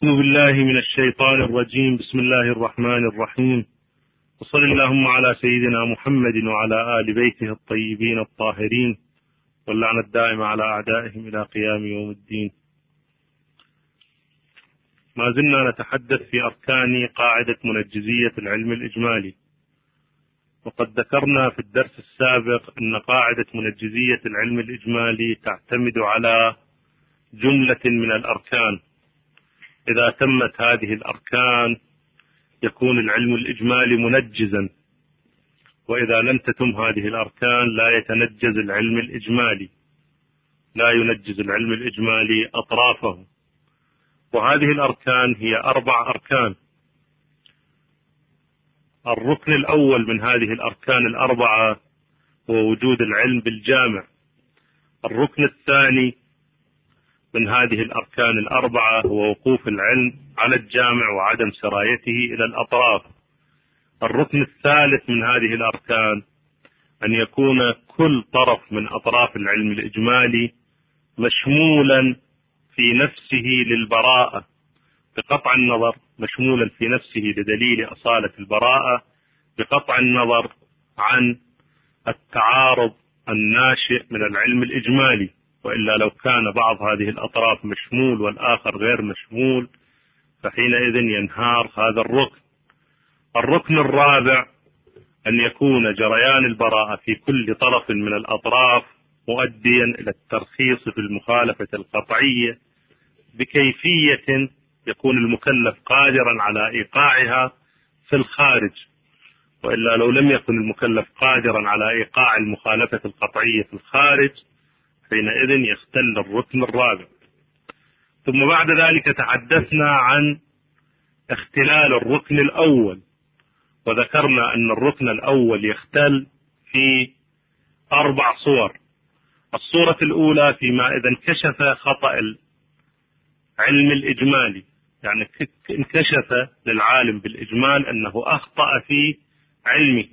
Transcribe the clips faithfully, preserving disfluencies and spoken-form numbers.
أعوذ بالله من الشيطان الرجيم. بسم الله الرحمن الرحيم، وصل اللهم على سيدنا محمد وعلى آل بيته الطيبين الطاهرين، واللعنة الدائمة على أعدائهم إلى قيام يوم الدين. ما زلنا نتحدث في أركان قاعدة منجزية العلم الإجمالي، وقد ذكرنا في الدرس السابق أن قاعدة منجزية العلم الإجمالي تعتمد على جملة من الأركان. إذا تمت هذه الأركان يكون العلم الإجمالي منجزا، وإذا لم تتم هذه الأركان لا يتنجز العلم الإجمالي، لا ينجز العلم الإجمالي أطرافه. وهذه الأركان هي أربع أركان. الركن الأول من هذه الأركان الأربعة هو وجود العلم بالجامع. الركن الثاني من هذه الأركان الأربعة هو وقوف العلم على الجامع وعدم سرايته إلى الأطراف. الركن الثالث من هذه الأركان أن يكون كل طرف من أطراف العلم الإجمالي مشمولا في نفسه للبراءة بقطع النظر، مشمولا في نفسه لدليل أصالة البراءة بقطع النظر عن التعارض الناشئ من العلم الإجمالي. وإلا لو كان بعض هذه الأطراف مشمول والآخر غير مشمول فحينئذ ينهار هذا الركن. الركن الرابع أن يكون جريان البراءة في كل طرف من الأطراف مؤديا إلى الترخيص في المخالفة القطعية بكيفية يكون المكلف قادرا على إيقاعها في الخارج. وإلا لو لم يكن المكلف قادرا على إيقاع المخالفة القطعية في الخارج حينئذ يختل الركن الرابع. ثم بعد ذلك تحدثنا عن اختلال الركن الأول، وذكرنا أن الركن الأول يختل في أربع صور. الصورة الأولى فيما إذا انكشف خطأ العلم الإجمالي، يعني انكشف للعالم بالإجمال أنه أخطأ في علمه.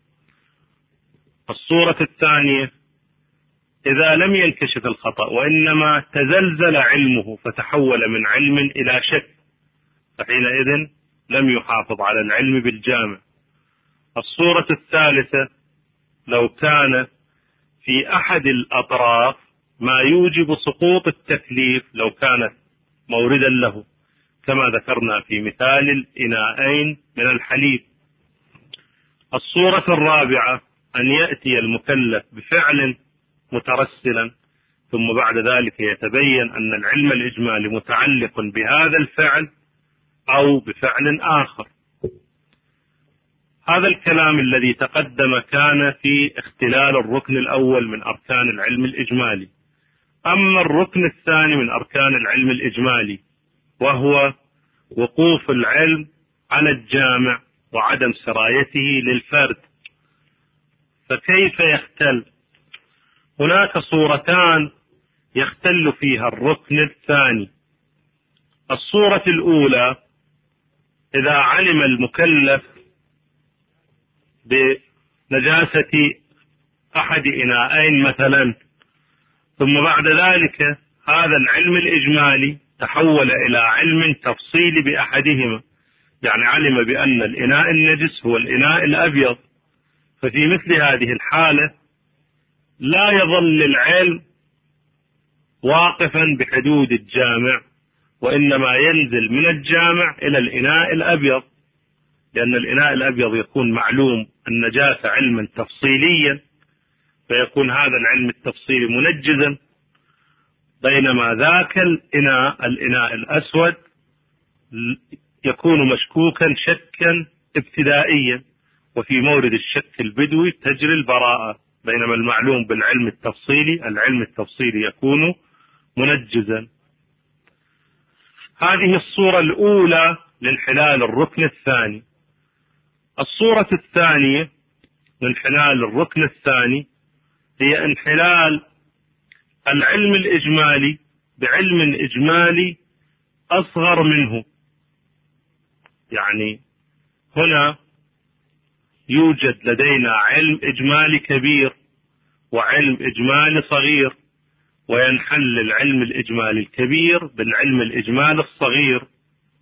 الصورة الثانية إذا لم ينكشف الخطأ وإنما تزلزل علمه فتحول من علم إلى شك، فحينئذ لم يحافظ على العلم بالجامع. الصورة الثالثة لو كان في أحد الأطراف ما يوجب سقوط التكليف لو كانت موردا له، كما ذكرنا في مثال الإناءين من الحليب. الصورة الرابعة أن يأتي المكلف بفعل مترسلا ثم بعد ذلك يتبين أن العلم الإجمالي متعلق بهذا الفعل أو بفعل آخر. هذا الكلام الذي تقدم كان في اختلال الركن الأول من أركان العلم الإجمالي. أما الركن الثاني من أركان العلم الإجمالي وهو وقوف العلم على الجامع وعدم سرايته للفرد، فكيف يختل؟ هناك صورتان يختل فيها الركن الثاني. الصورة الأولى إذا علم المكلف بنجاسة أحد إناءين مثلا، ثم بعد ذلك هذا العلم الإجمالي تحول إلى علم تفصيلي بأحدهما، يعني علم بأن الإناء النجس هو الإناء الأبيض. ففي مثل هذه الحالة لا يظل العلم واقفا بحدود الجامع، وإنما ينزل من الجامع إلى الإناء الأبيض، لأن الإناء الأبيض يكون معلوم النجاسة علما تفصيليا، فيكون هذا العلم التفصيلي منجزا، بينما ذاك الإناء الإناء الأسود يكون مشكوكا شكا ابتدائيا، وفي مورد الشك البدوي تجري البراءة، بينما المعلوم بالعلم التفصيلي العلم التفصيلي يكون منجزا. هذه الصورة الأولى لانحلال الركن الثاني. الصورة الثانية لانحلال الركن الثاني هي انحلال العلم الإجمالي بعلم إجمالي أصغر منه. يعني هنا يوجد لدينا علم إجمالي كبير وعلم إجمالي صغير، وينحل العلم الإجمالي الكبير بالعلم الإجمالي الصغير،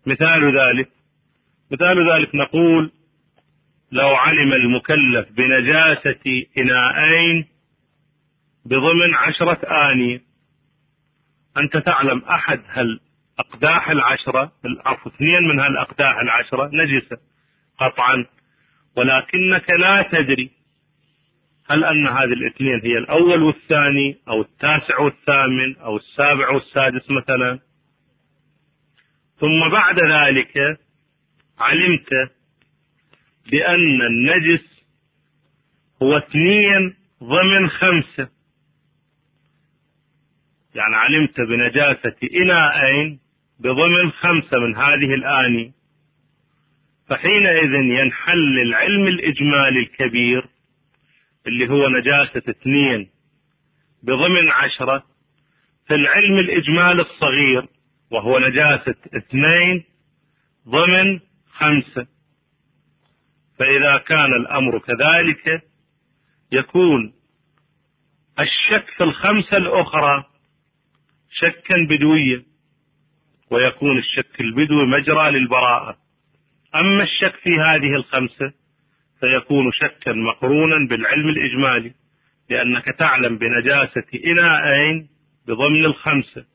مثال ذلك مثال ذلك نقول لو علم المكلف بنجاسة إناءين بضمن عشرة آنية. أنت تعلم أحد هالأقداح العشرة، عفوا اثنين من هالأقداح العشرة نجسة قطعا، ولكنك لا تدري هل أن هذه الاثنين هي الأول والثاني أو التاسع والثامن أو السابع والسادس مثلا. ثم بعد ذلك علمت بأن النجس هو اثنين ضمن خمسة، يعني علمت بنجاسة إناءين بضمن خمسة من هذه الآنية، فحينئذ ينحل العلم الإجمالي الكبير اللي هو نجاسة اثنين بضمن عشرة في العلم الإجمالي الصغير وهو نجاسة اثنين ضمن خمسة. فإذا كان الأمر كذلك يكون الشك في الخمسة الأخرى شكا بدويا، ويكون الشك البدوي مجرى للبراءة. أما الشك في هذه الخمسة سيكون شكا مقرونا بالعلم الإجمالي، لأنك تعلم بنجاسة إناءين بضمن الخمسة،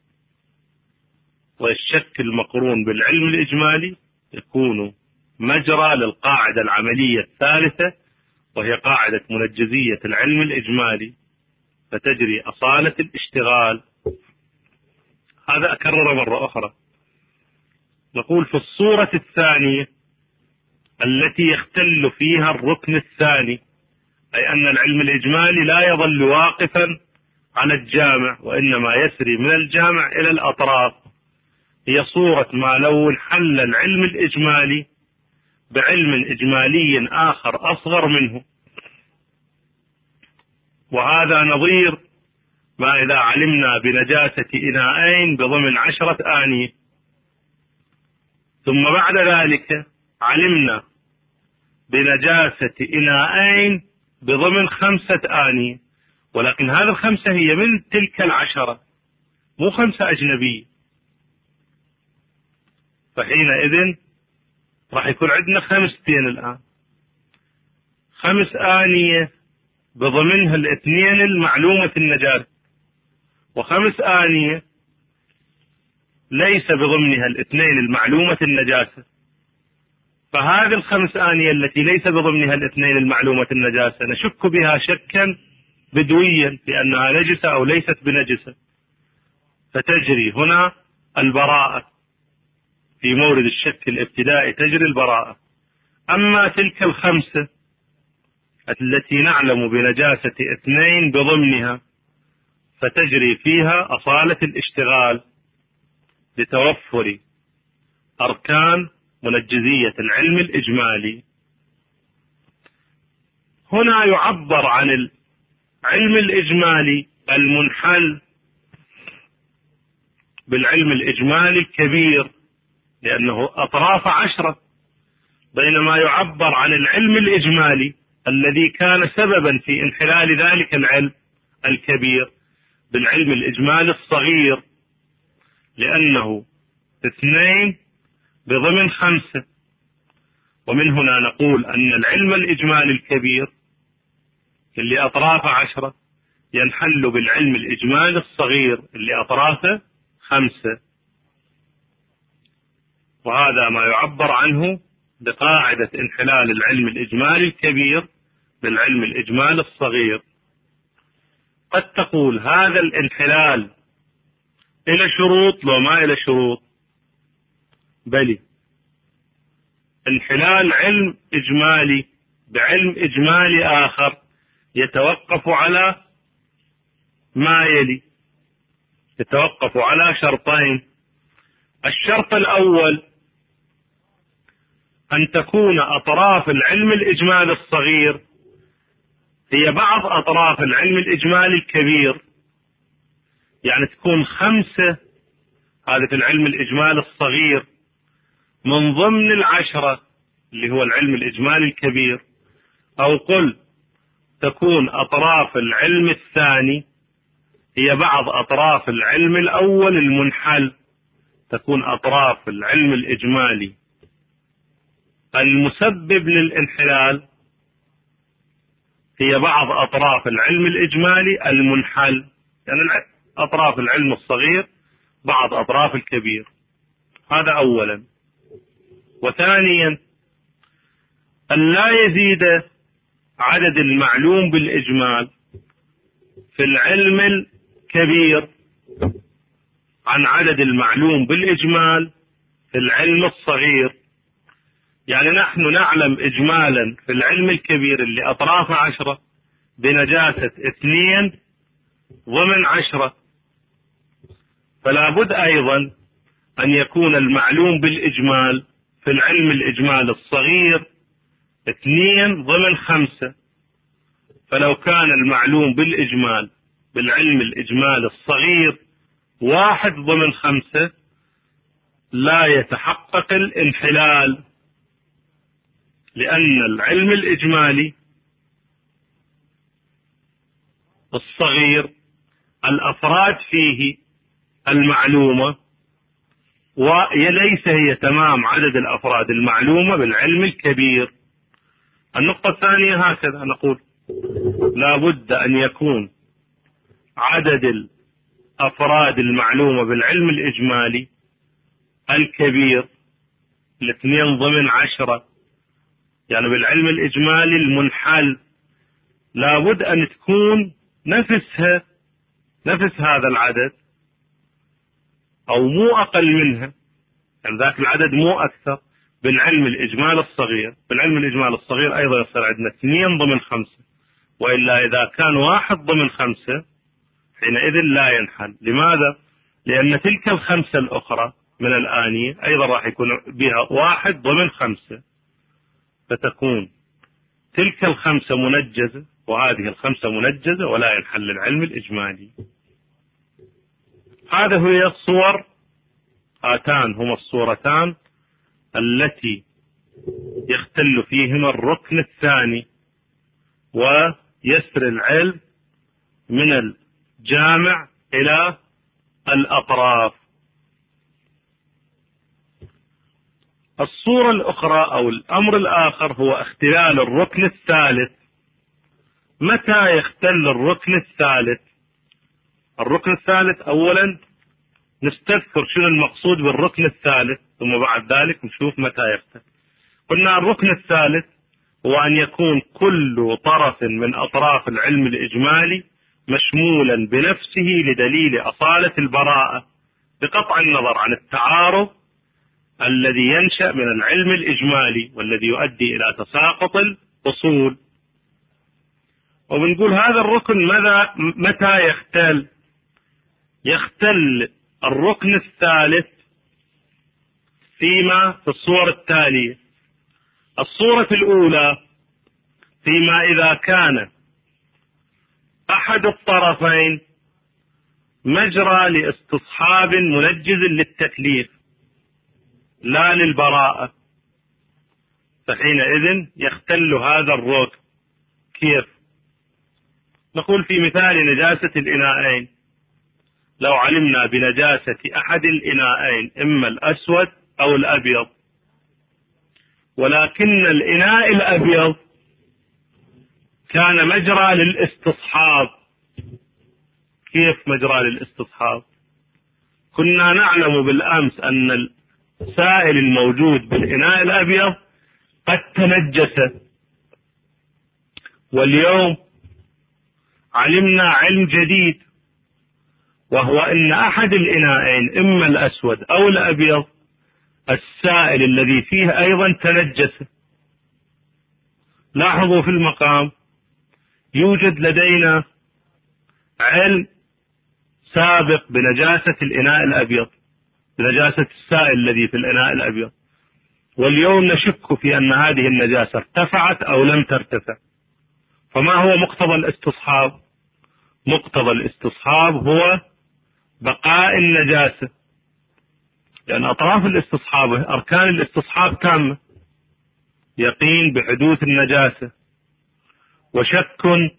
والشك المقرون بالعلم الإجمالي يكون مجرى للقاعدة العملية الثالثة، وهي قاعدة منجزية العلم الإجمالي، فتجري أصالة الاشتغال. هذا أكرر مرة أخرى. نقول في الصورة الثانية التي يختل فيها الركن الثاني، أي أن العلم الإجمالي لا يظل واقفا على الجامع وإنما يسري من الجامع إلى الأطراف، هي صورة ما لو انحل العلم الإجمالي بعلم إجمالي آخر أصغر منه. وهذا نظير ما إذا علمنا بنجاسة إناءين بضمن عشرة آنية، ثم بعد ذلك علمنا بنجاسة إناءين بضمن خمسة آنية، ولكن هذه الخمسة هي من تلك العشرة مو خمسة أجنبية، فحينئذ راح يكون عندنا خمستين الآن، خمس آنية بضمنها الاثنين المعلومة النجاسة، وخمس آنية ليس بضمنها الاثنين المعلومة النجاسة. فهذه الخمس آنية التي ليس بضمنها الاثنين المعلومة النجاسة نشك بها شكا بدويا بأنها نجسة أو ليست بنجسة، فتجري هنا البراءة في مورد الشك الابتدائي، تجري البراءة. أما تلك الخمسة التي نعلم بنجاسة اثنين بضمنها فتجري فيها أصالة الاشتغال لتوفر أركان منجزية العلم الإجمالي. هنا يعبر عن العلم الإجمالي المنحل بالعلم الإجمالي الكبير لأنه أطراف عشرة، بينما يعبر عن العلم الإجمالي الذي كان سببا في انحلال ذلك العلم الكبير بالعلم الإجمالي الصغير، لأنه اثنين بضمن خمسة. ومن هنا نقول أن العلم الإجمالي الكبير اللي أطرافه عشرة ينحل بالعلم الإجمالي الصغير اللي أطرافه خمسة، وهذا ما يعبر عنه بقاعدة انحلال العلم الإجمالي الكبير بالعلم الإجمالي الصغير. قد تقول هذا الانحلال إلى شروط لو ما إلى شروط؟ بلي، انحلال علم إجمالي بعلم إجمالي آخر يتوقف على ما يلي، يتوقف على شرطين. الشرط الأول أن تكون أطراف العلم الإجمالي الصغير هي بعض أطراف العلم الإجمالي الكبير، يعني تكون خمسة هذا في العلم الإجمالي الصغير من ضمن العشرة اللي هو العلم الإجمالي الكبير، أو قل تكون أطراف العلم الثاني هي بعض أطراف العلم الأول المنحل، تكون أطراف العلم الإجمالي المسبب للانحلال هي بعض أطراف العلم الإجمالي المنحل، يعني أطراف العلم الصغير بعض أطراف الكبير. هذا أولا. وثانيا أن لا يزيد عدد المعلوم بالإجمال في العلم الكبير عن عدد المعلوم بالإجمال في العلم الصغير. يعني نحن نعلم إجمالا في العلم الكبير اللي أطرافه عشرة بنجاسة اثنين ضمن عشرة، فلا بد أيضا أن يكون المعلوم بالإجمال في العلم الإجمال الصغير اثنين ضمن خمسة. فلو كان المعلوم بالإجمال بالعلم الإجمال الصغير واحد ضمن خمسة لا يتحقق الانحلال، لأن العلم الإجمالي الصغير الأفراد فيه المعلومة وليس هي تمام عدد الأفراد المعلومة بالعلم الكبير. النقطة الثانية هكذا نقول لا بد أن يكون عدد الأفراد المعلومة بالعلم الإجمالي الكبير الاثنين ضمن عشرة، يعني بالعلم الإجمالي المنحل لا بد أن تكون نفسها نفس هذا العدد أو مو أقل منها، يعني ذاك العدد مو أكثر بالعلم الإجمال الصغير. بالعلم الإجمال الصغير أيضا يصير عندنا اثنين ضمن خمسة، وإلا إذا كان واحد ضمن خمسة حينئذ لا ينحل. لماذا؟ لأن تلك الخمسة الأخرى من الآنية أيضا راح يكون بها واحد ضمن خمسة، فتكون تلك الخمسة منجزة وهذه الخمسة منجزة ولا ينحل العلم الإجمالي. هذا هي الصور، هاتان هما الصورتان التي يختل فيهما الركن الثاني ويسر العلم من الجامع إلى الأطراف. الصورة الأخرى أو الأمر الآخر هو اختلال الركن الثالث. متى يختل الركن الثالث؟ الركن الثالث أولا نستذكر شنو المقصود بالركن الثالث، ثم بعد ذلك نشوف متى يختل. قلنا الركن الثالث هو أن يكون كل طرف من أطراف العلم الإجمالي مشمولا بنفسه لدليل أصالة البراءة بقطع النظر عن التعارض الذي ينشأ من العلم الإجمالي والذي يؤدي إلى تساقط الأصول. وبنقول هذا الركن ماذا متى يختل؟ يختل الركن الثالث فيما في الصورة التالية. الصورة الأولى فيما إذا كان أحد الطرفين مجرى لاستصحاب منجز للتكليف لا للبراءة، فحينئذ يختل هذا الركن. كيف؟ نقول في مثال نجاسة الإناءين، لو علمنا بنجاسة أحد الإناءين إما الأسود أو الأبيض، ولكن الإناء الأبيض كان مجرى للاستصحاب. كيف مجرى للاستصحاب؟ كنا نعلم بالأمس أن السائل الموجود بالإناء الأبيض قد تنجس، واليوم علمنا علم جديد وهو أن أحد الإناءين إما الأسود أو الأبيض السائل الذي فيه أيضا تنجس. لاحظوا في المقام يوجد لدينا علم سابق بنجاسة الإناء الأبيض، بنجاسة السائل الذي في الإناء الأبيض، واليوم نشك في أن هذه النجاسة ارتفعت أو لم ترتفع. فما هو مقتضى الاستصحاب؟ مقتضى الاستصحاب هو بقاء النجاسة، لأن أطراف الاستصحاب أركان الاستصحاب تامة: يقين بحدوث النجاسة وشك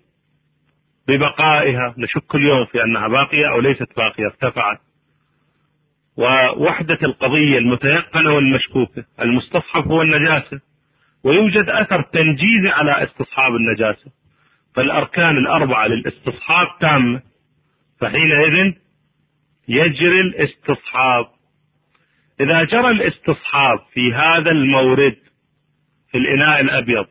ببقائها، نشك اليوم في أنها باقية أو ليست باقية ارتفعت، ووحدة القضية المتيقنة والمشكوكة. المستصحب هو النجاسة، ويوجد أثر تنجيزي على استصحاب النجاسة، فالأركان الأربعة للاستصحاب تامة، فحينئذ يجري الاستصحاب. إذا جرى الاستصحاب في هذا المورد في الإناء الأبيض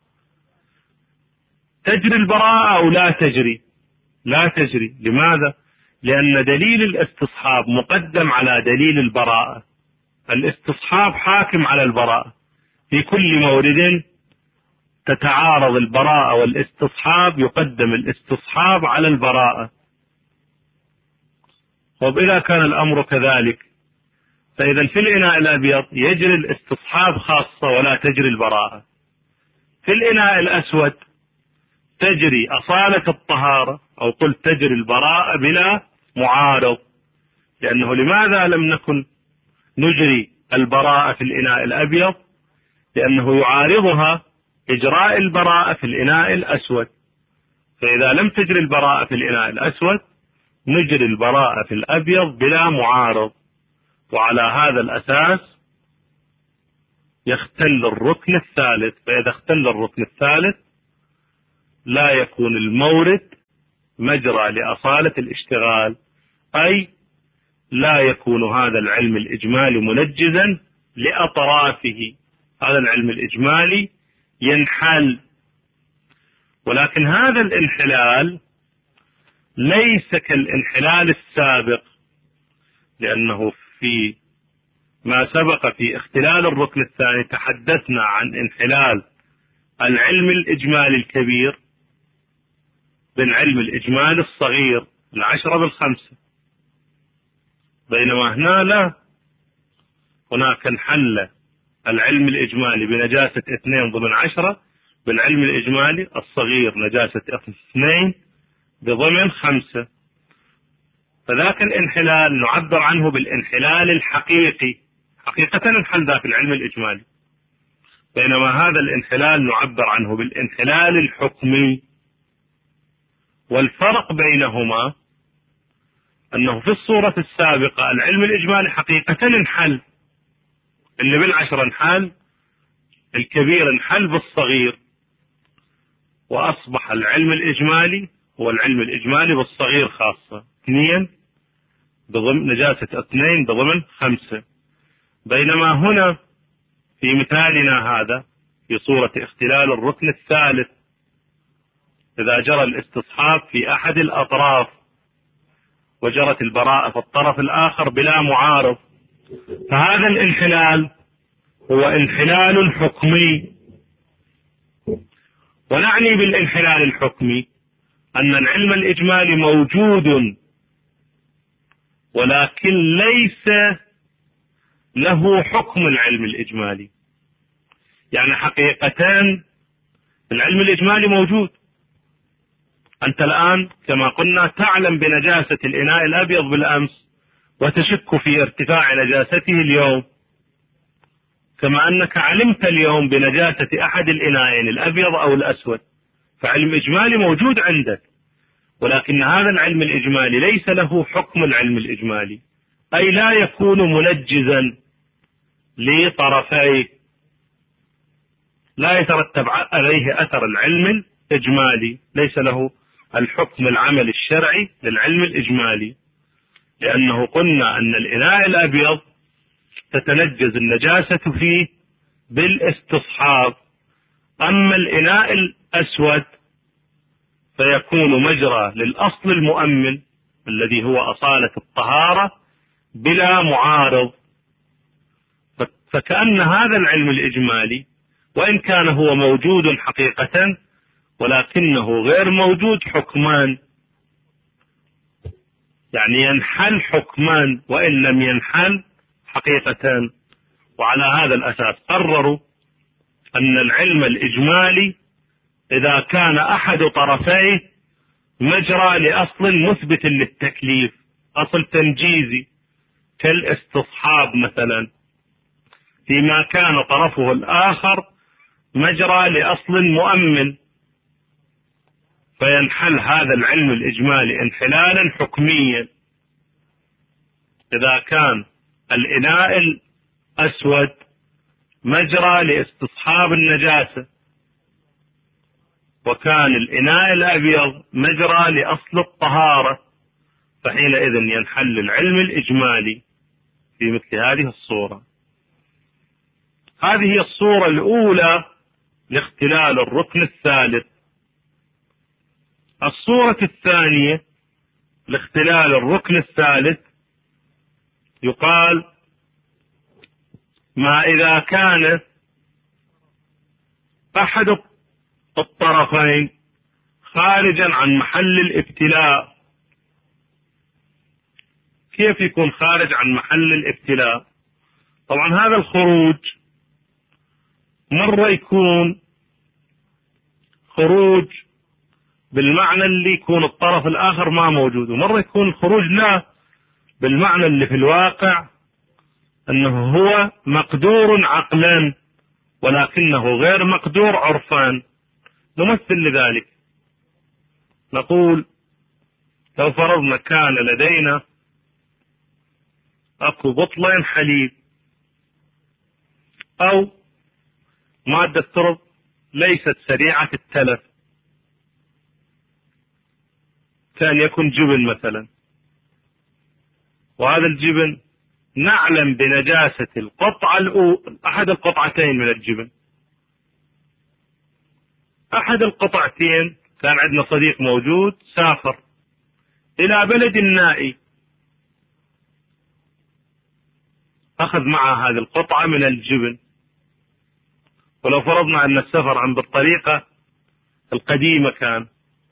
تجري البراءة أو لا تجري؟ لا تجري. لماذا؟ لأن دليل الاستصحاب مقدم على دليل البراءة. الاستصحاب حاكم على البراءة. في كل مورد تتعارض البراءة والاستصحاب يقدم الاستصحاب على البراءة. وإذا كان الأمر كذلك فإذا في الإناء الأبيض يجري الاستصحاب خاصة ولا تجري البراءة. في الإناء الأسود تجري أصالة الطهارة، أو قلت تجري البراءة بلا معارض. لأنه لماذا لم نكن نجري البراءة في الإناء الأبيض؟ لأنه يعارضها إجراء البراءة في الإناء الأسود. فإذا لم تجري البراءة في الإناء الأسود نجري البراءة في الأبيض بلا معارض. وعلى هذا الأساس يختل الركن الثالث. فإذا اختل الركن الثالث لا يكون المورد مجرى لأصالة الاشتغال، أي لا يكون هذا العلم الإجمالي منجزا لأطرافه. هذا العلم الإجمالي ينحل، ولكن هذا الانحلال ليس كالانحلال السابق، لأنه في ما سبق في اختلال الركن الثاني تحدثنا عن انحلال العلم الإجمالي الكبير بالعلم الإجمالي الصغير العشرة بالخمسة، بينما هنا لا، هناك انحل العلم الإجمالي بنجاسة اثنين ضمن عشرة بالعلم الإجمالي الصغير نجاسة اثنين بضمن خمسة. فذاك الانحلال نعبر عنه بالانحلال الحقيقي، حقيقة انحل ذاك العلم الإجمالي، بينما هذا الانحلال نعبر عنه بالانحلال الحكمي. والفرق بينهما أنه في الصورة السابقة العلم الإجمالي حقيقة انحل، اللي بالعشرة انحل، الكبير انحل بالصغير، وأصبح العلم الإجمالي هو العلم الإجمالي بالصغير خاصة، اثنين بضمن نجاسة اثنين بضمن خمسة. بينما هنا في مثالنا هذا في صورة اختلال الركن الثالث إذا جرى الاستصحاب في أحد الأطراف وجرت البراءة في الطرف الآخر بلا معارض، فهذا الانحلال هو انحلال حكمي. ونعني بالانحلال الحكمي أن العلم الإجمالي موجود ولكن ليس له حكم العلم الإجمالي. يعني حقيقتان العلم الإجمالي موجود. أنت الآن كما قلنا تعلم بنجاسة الإناء الأبيض بالأمس وتشك في ارتفاع نجاسته اليوم، كما أنك علمت اليوم بنجاسة أحد الإناءين الأبيض أو الأسود، فعلم إجمالي موجود عندك، ولكن هذا العلم الإجمالي ليس له حكم العلم الإجمالي، أي لا يكون منجزا لطرفيه، لا يترتب عليه أثر العلم الإجمالي، ليس له الحكم العمل الشرعي للعلم الإجمالي، لأنه قلنا أن الإناء الأبيض تتنجز النجاسة فيه بالاستصحاب، أما الإناء الأسود فيكون مجرى للأصل المؤمن الذي هو أصالة الطهارة بلا معارض. فكأن هذا العلم الإجمالي وإن كان هو موجود حقيقة ولكنه غير موجود حكمان، يعني ينحل حكمان وإن لم ينحل حقيقة. وعلى هذا الأساس قرروا أن العلم الإجمالي إذا كان أحد طرفيه مجرى لأصل مثبت للتكليف، أصل تنجيزي كالاستصحاب مثلا، فيما كان طرفه الآخر مجرى لأصل مؤمن، فينحل هذا العلم الإجمالي انحلالا حكميا. إذا كان الإناء الأسود مجرى لاستصحاب النجاسة، وكان الإناء الأبيض مجرى لأصل الطهارة، فحينئذ ينحل العلم الإجمالي في مثل هذه الصورة. هذه هي الصورة الأولى لاختلال الركن الثالث. الصورة الثانية لاختلال الركن الثالث يقال ما إذا كان أحد الطرفين خارجا عن محل الابتلاء. كيف يكون خارج عن محل الابتلاء؟ طبعا هذا الخروج مرة يكون خروج بالمعنى اللي يكون الطرف الآخر ما موجود، ومرة يكون الخروج لا بالمعنى اللي في الواقع أنه هو مقدور عقلا ولكنه غير مقدور عرفا. نمثل لذلك، نقول لو فرضنا كان لدينا أكو بطلين حليب أو مادة ترب ليست سريعة التلف، كان يكون جبن مثلا، وهذا الجبن نعلم بنجاسة القطعة الأولى، أحد القطعتين من الجبن. أحد القطعتين كان عندنا صديق موجود سافر إلى بلد نائي، أخذ معه هذه القطعة من الجبن. ولو فرضنا أن السفر عن بالطريقة القديمة كان،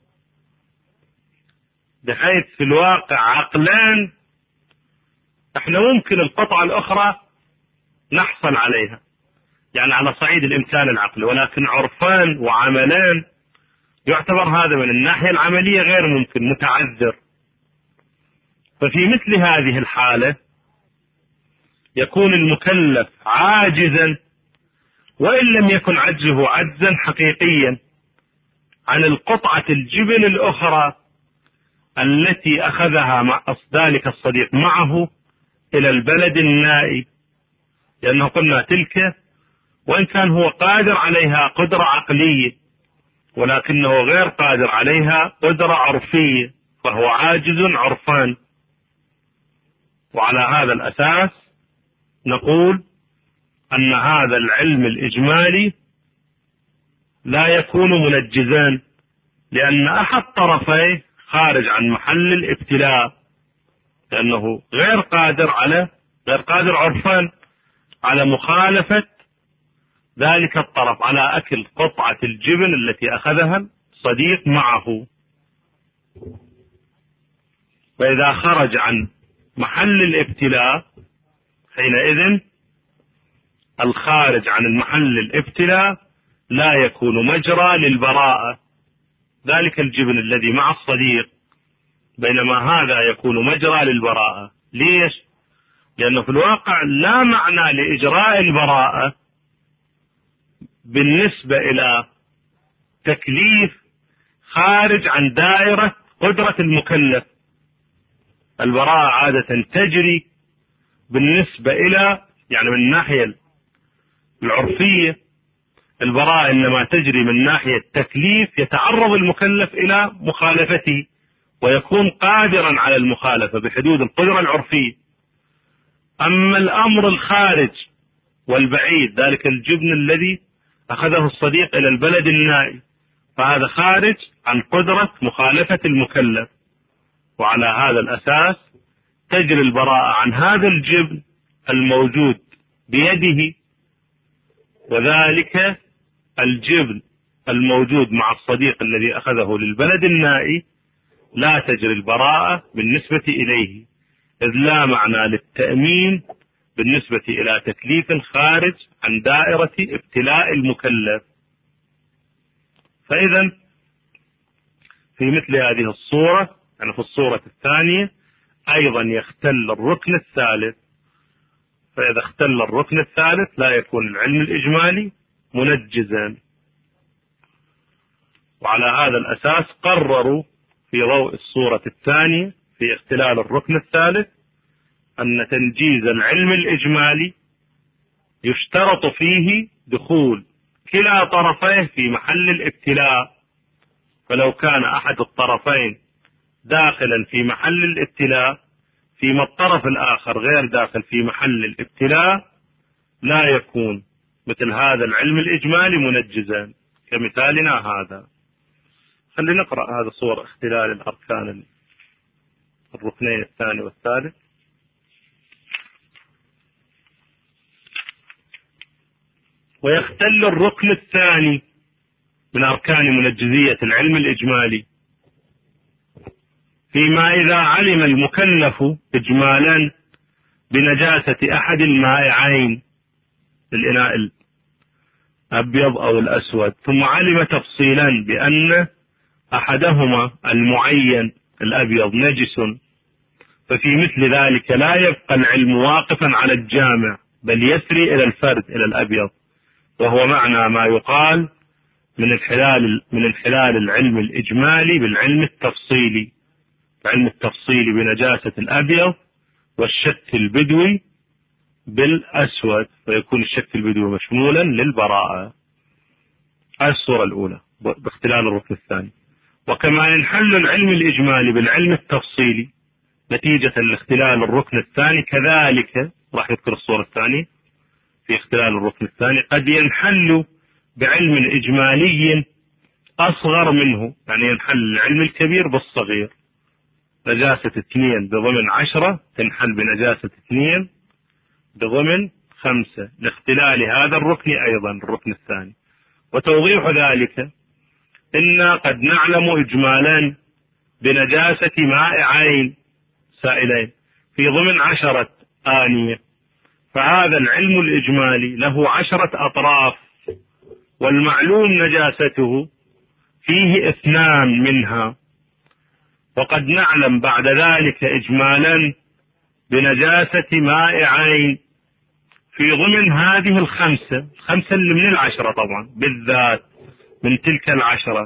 بحيث في الواقع عقلان احنا ممكن القطعة الأخرى نحصل عليها، يعني على صعيد الإمكان العقلي، ولكن عرفان وعملان يعتبر هذا من الناحية العملية غير ممكن، متعذر. ففي مثل هذه الحالة يكون المكلف عاجزا، وإن لم يكن عجزه عجزا حقيقيا، عن القطعة الجبن الأخرى التي أخذها مع ذلك الصديق معه إلى البلد النائي، لأنه قلنا تلك وإن كان هو قادر عليها قدرة عقلية ولكنه غير قادر عليها قدرة عرفية، فهو عاجز عرفان. وعلى هذا الأساس نقول أن هذا العلم الإجمالي لا يكون منجزا، لأن أحد طرفيه خارج عن محل الابتلاء، لأنه غير قادر على غير قادر عرفان على مخالفة ذلك الطرف على أكل قطعة الجبن التي أخذها الصديق معه. وإذا خرج عن محل الابتلاء حينئذ الخارج عن المحل الابتلاء لا يكون مجرى للبراءة، ذلك الجبن الذي مع الصديق، بينما هذا يكون مجرى للبراءة. ليش؟ لأنه في الواقع لا معنى لإجراء البراءة بالنسبة إلى تكليف خارج عن دائرة قدرة المكلف. البراءة عادة تجري بالنسبة إلى، يعني من الناحية العرفية البراءة إنما تجري من ناحية تكليف يتعرض المكلف إلى مخالفته ويكون قادرا على المخالفة بحدود القدرة العرفية. أما الأمر الخارج والبعيد، ذلك الجبن الذي أخذه الصديق إلى البلد النائي، فهذا خارج عن قدرة مخالفة المكلف، وعلى هذا الأساس تجري البراءة عن هذا الجبن الموجود بيده، وذلك الجبن الموجود مع الصديق الذي أخذه للبلد النائي لا تجري البراءة بالنسبة إليه، إذ لا معنى للتأمين بالنسبة إلى تكليف خارج عن دائرة ابتلاء المكلف. فإذا في مثل هذه الصورة، يعني في الصورة الثانية أيضا يختل الركن الثالث. فإذا اختل الركن الثالث لا يكون العلم الإجمالي منجزا. وعلى هذا الأساس قرروا في ضوء الصورة الثانية في اختلال الركن الثالث أن تنجيز العلم الإجمالي يشترط فيه دخول كلا طرفيه في محل الابتلاء، فلو كان أحد الطرفين داخلا في محل الابتلاء فيما الطرف الآخر غير داخل في محل الابتلاء لا يكون مثل هذا العلم الإجمالي منجزا كمثالنا هذا. خلينا نقرأ هذا صور اختلال الأركان الركنين الثاني والثالث. ويختل الركن الثاني من أركان منجزية العلم الإجمالي فيما إذا علم المكلف إجمالا بنجاسة أحد المائعين الإناء الأبيض أو الأسود، ثم علم تفصيلا بأن أحدهما المعين الأبيض نجس، ففي مثل ذلك لا يبقى العلم واقفا على الجامع بل يسري إلى الفرد إلى الأبيض، وهو معنى ما يقال من انحلال من انحلال العلم الإجمالي بالعلم التفصيلي، العلم التفصيلي بنجاسة الأبيض والشك البدوي بالأسود، فيكون الشك البدوي مشمولا للبراءة. الصورة الأولى باختلال الركن الثاني. وكما ينحل العلم الإجمالي بالعلم التفصيلي نتيجة لاختلال الركن الثاني، كذلك راح يذكر الصورة الثانية في اختلال الركن الثاني قد ينحل بعلم إجمالي أصغر منه، يعني ينحل العلم الكبير بالصغير. نجاسة اثنين بضمن عشرة تنحل بنجاسة اثنين بضمن خمسة لاختلال هذا الركن أيضا الركن الثاني. وتوضيح ذلك إن قد نعلم إجمالا بنجاسة مائعين سائلين في ضمن عشرة آنية، فهذا العلم الإجمالي له عشرة أطراف، والمعلوم نجاسته فيه اثنان منها، وقد نعلم بعد ذلك إجمالا بنجاسة مائعين في ضمن هذه الخمسة الخمسة اللي من العشرة طبعا بالذات من تلك العشرة،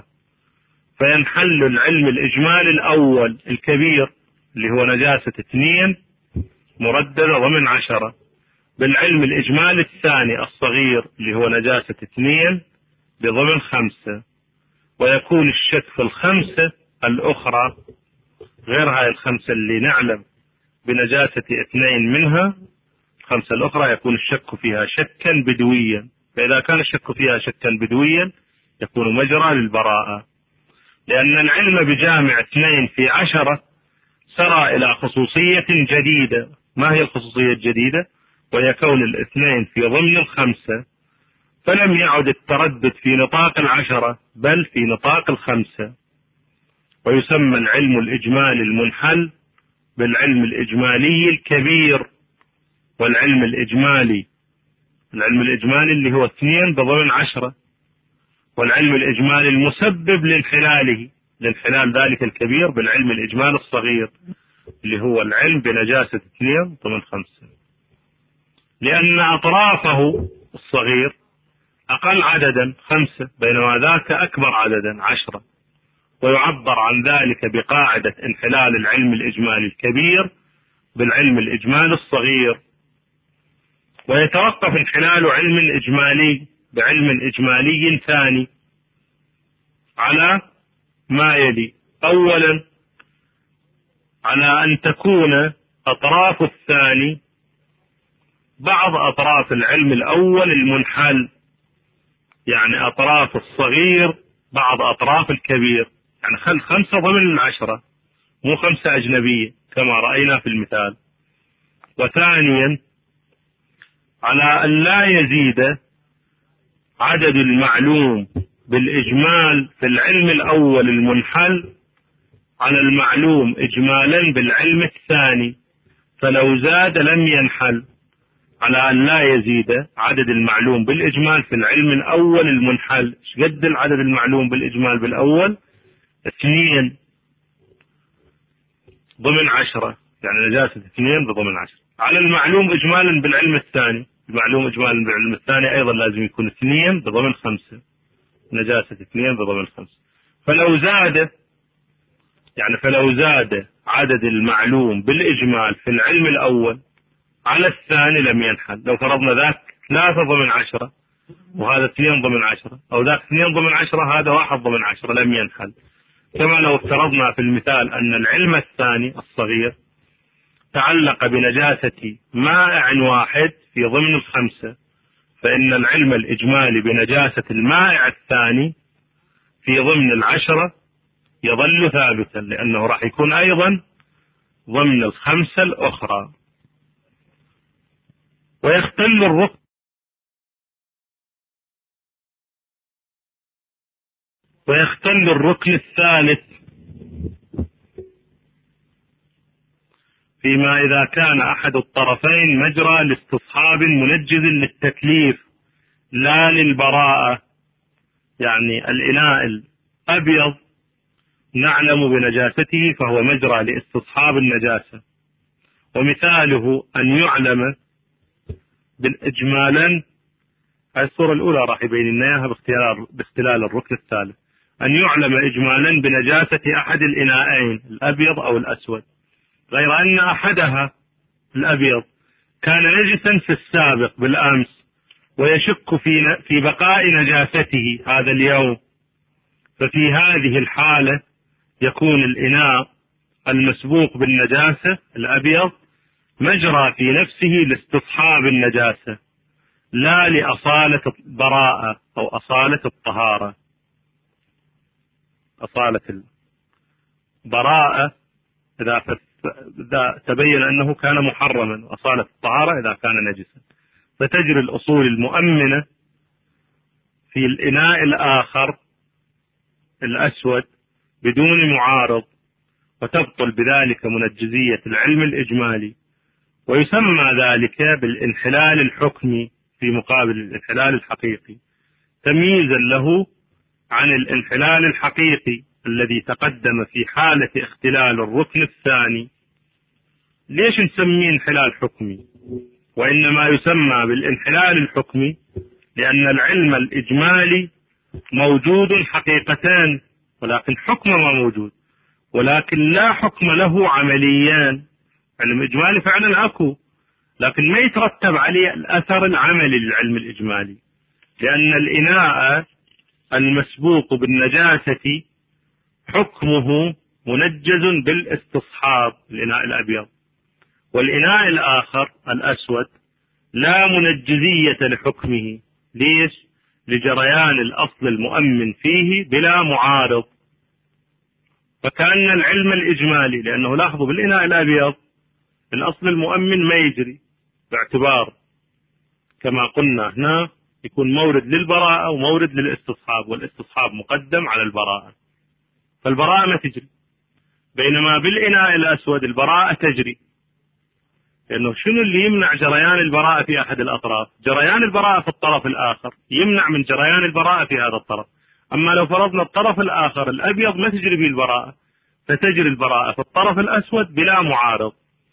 فينحل العلم الإجمالي الأول الكبير اللي هو نجاسة اثنين مرددة ضمن عشرة بالعلم الإجمالي الثاني الصغير اللي هو نجاسة اثنين بضمن خمسة، ويكون الشك في الخمسة الأخرى غير هاي الخمسة اللي نعلم بنجاسة اثنين منها، الخمسة الأخرى يكون الشك فيها شكا بدويا، فإذا كان الشك فيها شكا بدويا يكون مجرى للبراءة، لأن العلم بجامع اثنين في عشرة سرى إلى خصوصية جديدة. ما هي الخصوصية الجديدة؟ وهي كون الاثنين في ضمن الخمسة، فلم يعد التردد في نطاق العشرة بل في نطاق الخمسة. ويسمى العلم الإجمالي المنحل بالعلم الإجمالي الكبير، والعلم الإجمالي العلم الإجمالي اللي هو اثنين بضمن عشرة، والعلم الإجمالي المسبب لانحلاله لانحلال ذلك الكبير بالعلم الإجمالي الصغير اللي هو العلم بنجاسة اثنين ضمن خمسة، لأن أطرافه الصغير أقل عددا خمسة بينما ذاك أكبر عددا عشرة، ويعبر عن ذلك بقاعدة انحلال العلم الإجمالي الكبير بالعلم الإجمالي الصغير. ويتوقف انحلال علم الإجمالي بعلم إجمالي ثاني على ما يلي: أولا على أن تكون أطراف الثاني بعض أطراف العلم الأول المنحل، يعني أطراف الصغير بعض أطراف الكبير، يعني خل خمسة ضمن العشرة مو خمسة أجنبية كما رأينا في المثال. وثانيا على أن لا يزيد عدد المعلوم بالإجمال في العلم الأول المنحل على المعلوم إجمالا بالعلم الثاني، فلو زاد لم ينحل. على أن لا يزيد عدد المعلوم بالإجمال في العلم الأول المنحل. ايش قد العدد المعلوم بالإجمال بالأول؟ اثنين ضمن عشرة، يعني نجاسة اثنين بضمن عشرة، على المعلوم إجمالا بالعلم الثاني. المعلوم إجمالا بالعلم الثاني أيضا لازم يكون اثنين بضمن خمسة، نجاسة اثنين بضمن خمسة. فلو زاد يعني فلو زاد عدد المعلوم بالإجمال في العلم الأول على الثاني لم ينحل. لو فرضنا ذاك ثلاثة ضمن عشرة وهذا اثنين ضمن عشرة، أو ذاك اثنين ضمن عشرة هذا واحد ضمن عشرة، لم ينحل. كما لو افترضنا في المثال أن العلم الثاني الصغير تعلق بنجاسة مائع واحد في ضمن الخمسة، فإن العلم الإجمالي بنجاسة المائع الثاني في ضمن العشرة يظل ثابتا، لأنه راح يكون أيضا ضمن الخمسة الأخرى. ويختل الركن ويختل الركن الثالث فيما إذا كان أحد الطرفين مجرى لاستصحاب منجز للتكليف لا للبراءة. يعني الإناء الأبيض نعلم بنجاسته فهو مجرى لاستصحاب النجاسة، ومثاله أن يعلم بالإجمالا. الصورة الأولى راح يبين لنا إياها باختلال باختلال الركن الثالث، أن يعلم إجمالا بنجاسة أحد الإناءين الأبيض أو الأسود، غير أن أحدها الأبيض كان نجسا في السابق بالأمس ويشك في في بقاء نجاسته هذا اليوم، ففي هذه الحالة يكون الإناء المسبوق بالنجاسة الأبيض مجرى في نفسه لاستصحاب النجاسة لا لأصالة البراءة أو أصالة الطهارة. أصالة البراءة إذا إذا تبين أنه كان محرما، وأصالة الطهارة إذا كان نجسا، فتجري الأصول المؤمنة في الإناء الآخر الأسود بدون معارض، وتبطل بذلك منجزية العلم الإجمالي، ويسمى ذلك بالانحلال الحكمي في مقابل الانحلال الحقيقي، تمييزا له عن الانحلال الحقيقي الذي تقدم في حالة اختلال الركن الثاني. ليش نسميه انحلال حكمي؟ وإنما يسمى بالانحلال الحكمي لأن العلم الإجمالي موجود حقيقتان، ولكن حكم ما موجود، ولكن لا حكم له عمليان. علم إجمالي فعلا أكو، لكن ما يترتب عليه الأثر العملي للعلم الإجمالي، لأن الإناء المسبوق بالنجاسة حكمه منجز بالاستصحاب الإناء الأبيض، والإناء الآخر الأسود لا منجزية لحكمه. ليش؟ لجريان الأصل المؤمن فيه بلا معارض. فكأن العلم الإجمالي، لأنه لاحظوا بالإناء الأبيض الأصل المؤمن ما يجري، باعتبار كما قلنا هنا يكون مورد للبراءة ومورد للاستصحاب، والاستصحاب مقدم على البراءة، فالبراءة ما تجري. بينما بالإناء الأسود البراءة تجري، لأنه شنو اللي يمنع جريان البراءة في أحد الأطراف؟ جريان البراءة في الطرف الآخر يمنع من جريان البراءة في هذا الطرف. أما لو فرضنا الطرف الآخر الأبيض ما تجري به البراءة، فتجري البراءة في الطرف الأسود بلا معارض.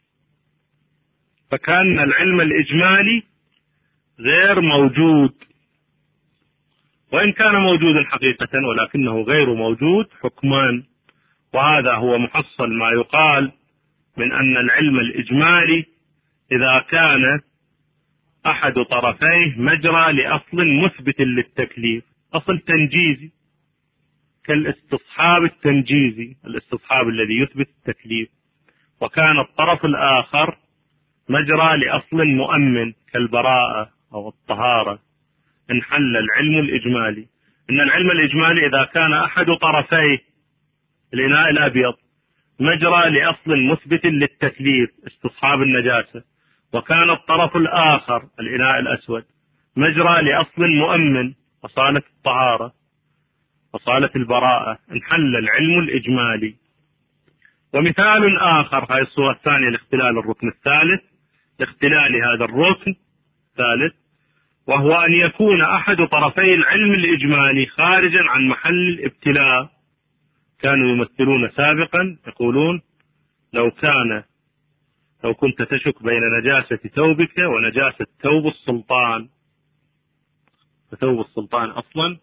فكان العلم الإجمالي غير موجود، وإن كان موجودا حقيقة ولكنه غير موجود حكمان. وهذا هو محصل ما يقال من أن العلم الإجمالي إذا كان أحد طرفيه مجرى لأصل مثبت للتكليف، أصل تنجيزي كالاستصحاب التنجيزي، الاستصحاب الذي يثبت التكليف، وكان الطرف الآخر مجرى لأصل مؤمن كالبراءة أو الطهارة، انحل العلم الإجمالي. إن العلم الإجمالي إذا كان أحد طرفيه الإناء الأبيض مجرى لأصل مثبت للتكليف استصحاب النجاسة، وكان الطرف الآخر الإناء الأسود مجرى لأصل مؤمن أصالة الطهارة أصالة البراءة، انحل العلم الإجمالي. ومثال آخر، هذه الصورة الثانية لاختلال الركن الثالث، لاختلال هذا الركن الثالث، وهو أن يكون أحد طرفي العلم الإجمالي خارجا عن محل الابتلاء. كانوا يمثلون سابقا يقولون لو كان لو كنت تشك بين نجاسة ثوبك ونجاسة ثوب السلطان، فثوب السلطان أصلا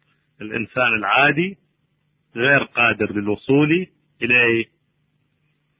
الإنسان العادي غير قادر للوصول إليه،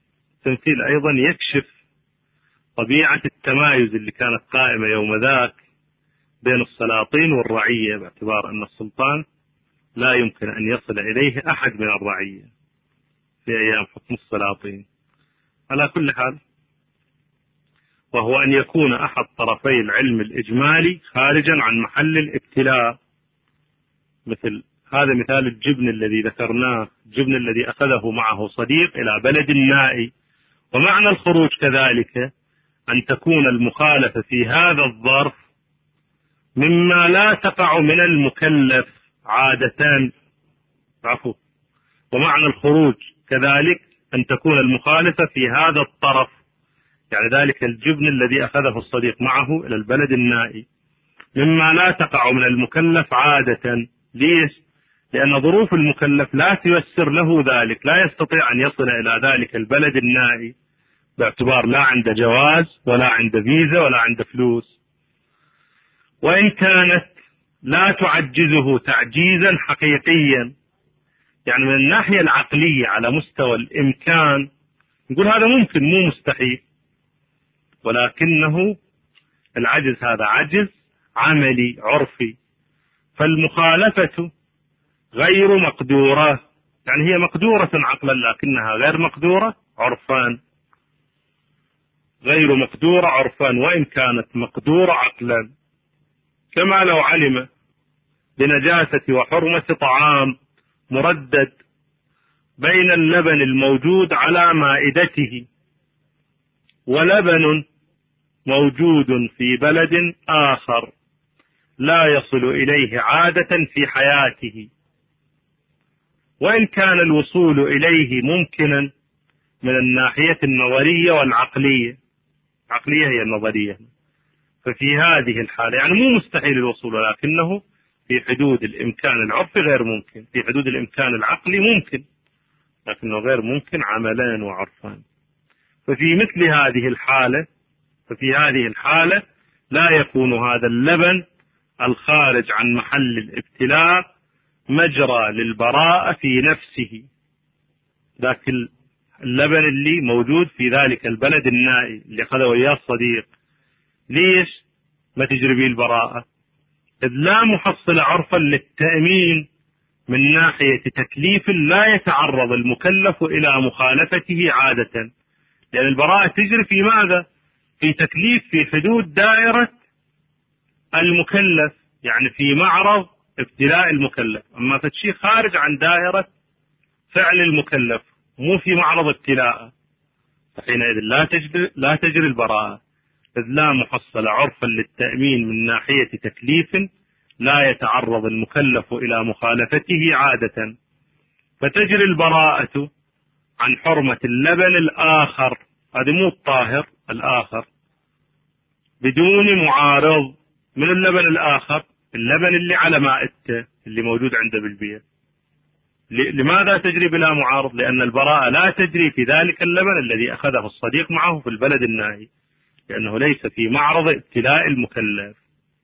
التمثيل أيضا يكشف طبيعة التمايز اللي كانت قائمة يوم ذاك بين السلاطين والرعية، باعتبار أن السلطان لا يمكن أن يصل إليه أحد من الرعية في أيام حكم السلاطين. على كل حال، وهو أن يكون أحد طرفي العلم الإجمالي خارجا عن محل الابتلاء، مثل هذا مثال الجبن الذي ذكرناه، الجبن الذي أخذه معه صديق إلى بلد نائي. ومعنى الخروج كذلك أن تكون المخالفة في هذا الظرف مما لا تقع من المكلف عادة. عفو. ومعنى الخروج كذلك أن تكون المخالفة في هذا الطرف، يعني ذلك الجبن الذي أخذه الصديق معه إلى البلد النائي، مما لا تقع من المكلف عادة. ليش؟ لأن ظروف المكلف لا تيسر له ذلك، لا يستطيع أن يصل إلى ذلك البلد النائي باعتبار لا عنده جواز ولا عنده فيزا ولا عنده فلوس. وإن كانت لا تعجزه تعجيزا حقيقيا، يعني من الناحية العقلية على مستوى الإمكان نقول هذا ممكن مو مستحيل، ولكنه العجز هذا عجز عملي عرفي. فالمخالفة غير مقدورة، يعني هي مقدورة عقلا لكنها غير مقدورة عرفان. غير مقدورة عرفان وإن كانت مقدورة عقلا، كما لو علم بنجاسة وحرمة طعام مردد بين اللبن الموجود على مائدته ولبن موجود في بلد آخر لا يصل إليه عادة في حياته، وإن كان الوصول إليه ممكنا من الناحية النظرية والعقلية. العقلية هي النظرية. ففي هذه الحالة يعني مو مستحيل الوصول، ولكنه في حدود الإمكان العرفي غير ممكن، في حدود الإمكان العقلي ممكن لكنه غير ممكن عملان وعرفان. ففي مثل هذه الحالة ففي هذه الحالة لا يكون هذا اللبن الخارج عن محل الابتلاء مجرى للبراءة في نفسه، ذاك اللبن اللي موجود في ذلك البلد النائي اللي أخذه وياه الصديق، ليش ما تجري به البراءة؟ إذ لا محصل عرفا للتأمين من ناحية تكليف لا يتعرض المكلف إلى مخالفته عادة، لأن البراءة تجري في ماذا؟ في تكليف في حدود دائرة المكلف، يعني في معرض ابتلاء المكلف. أما فالشيء خارج عن دائرة فعل المكلف مو في معرض ابتلاء، فحينئذ لا تجري لا تجري البراءة، إذ لا محصل عرفا للتأمين من ناحية تكليف لا يتعرض المكلف إلى مخالفته عادة. فتجري البراءة عن حرمة اللبن الآخر، هذا مو الطاهر الآخر، بدون معارض من اللبن الآخر، اللبن اللي على مائدته اللي موجود عنده بالبيت. لماذا تجري بلا معارض؟ لأن البراءة لا تجري في ذلك اللبن الذي أخذه الصديق معه في البلد النائي، لأنه ليس في معرض ابتلاء المكلف.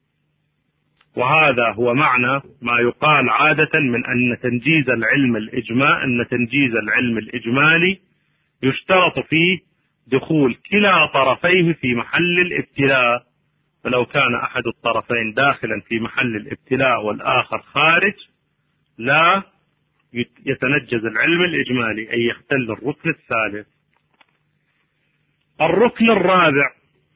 وهذا هو معنى ما يقال عادة من أن تنجيز العلم الإجماع أن تنجيز العلم الإجمالي يشترط فيه دخول كلا طرفيه في محل الابتلاء، فلو كان أحد الطرفين داخلا في محل الابتلاء والآخر خارج لا يتنجز العلم الإجمالي، أي يختل الركن الثالث. الركن الرابع،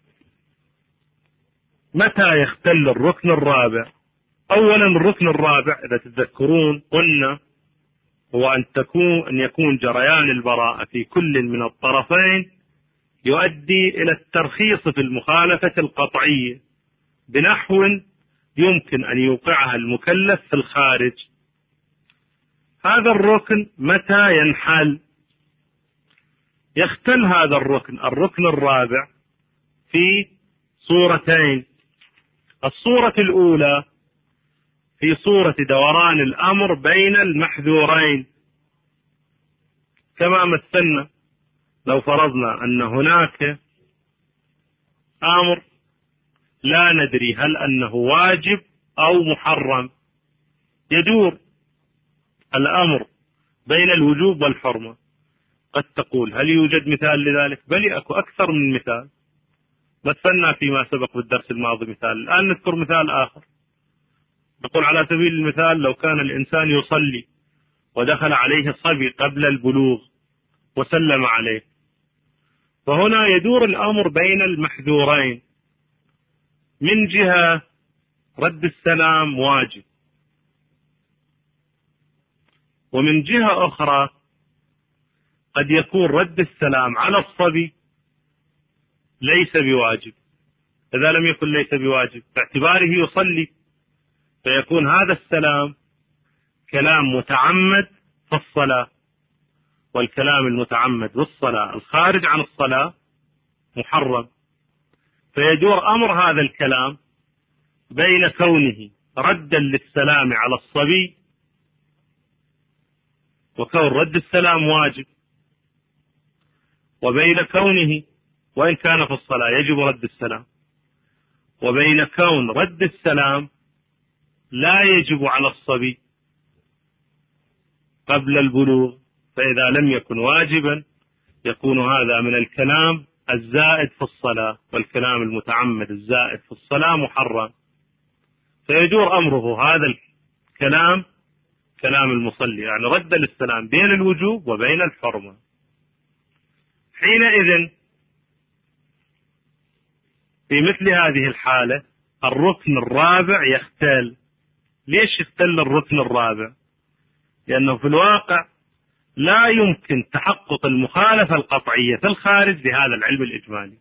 متى يختل الركن الرابع؟ أولا الركن الرابع إذا تتذكرون قلنا هو أن تكون أن يكون جريان البراءة في كل من الطرفين يؤدي إلى الترخيص في المخالفة القطعية بنحو يمكن أن يوقعها المكلف في الخارج. هذا الركن متى ينحل؟ يختل هذا الركن الركن الرابع في صورتين. الصورة الأولى في صورة دوران الأمر بين المحذورين، كما مثلنا لو فرضنا أن هناك أمر لا ندري هل أنه واجب أو محرم، يدور الأمر بين الوجوب والحرمة، قد تقول هل يوجد مثال لذلك؟ بل أكو أكثر من مثال، مثلنا فيما سبق بالدرس الماضي مثال، الآن نذكر مثال آخر. نقول على سبيل المثال لو كان الإنسان يصلي ودخل عليه صبي قبل البلوغ وسلم عليه، فهنا يدور الأمر بين المحذورين، من جهة رد السلام واجب، ومن جهة أخرى قد يكون رد السلام على الصبي ليس بواجب. إذا لم يكن ليس بواجب باعتباره يصلي، فيكون هذا السلام كلام متعمد في الصلاة، والكلام المتعمد في الصلاة الخارج عن الصلاة محرم. فيدور أمر هذا الكلام بين كونه ردا للسلام على الصبي وكون رد السلام واجب، وبين كونه وإن كان في الصلاة يجب رد السلام، وبين كون رد السلام لا يجب على الصبي قبل البلوغ. فإذا لم يكن واجبا يكون هذا من الكلام الزائد في الصلاة، والكلام المتعمد الزائد في الصلاة محرم. فيدور أمره هذا الكلام كلام المصلي، يعني رد للسلام بين الوجوب وبين الحرمة. حينئذ في مثل هذه الحالة الركن الرابع يختل. ليش يختل الركن الرابع؟ لأنه في الواقع لا يمكن تحقق المخالفة القطعية في الخارج بهذا العلم الإجمالي.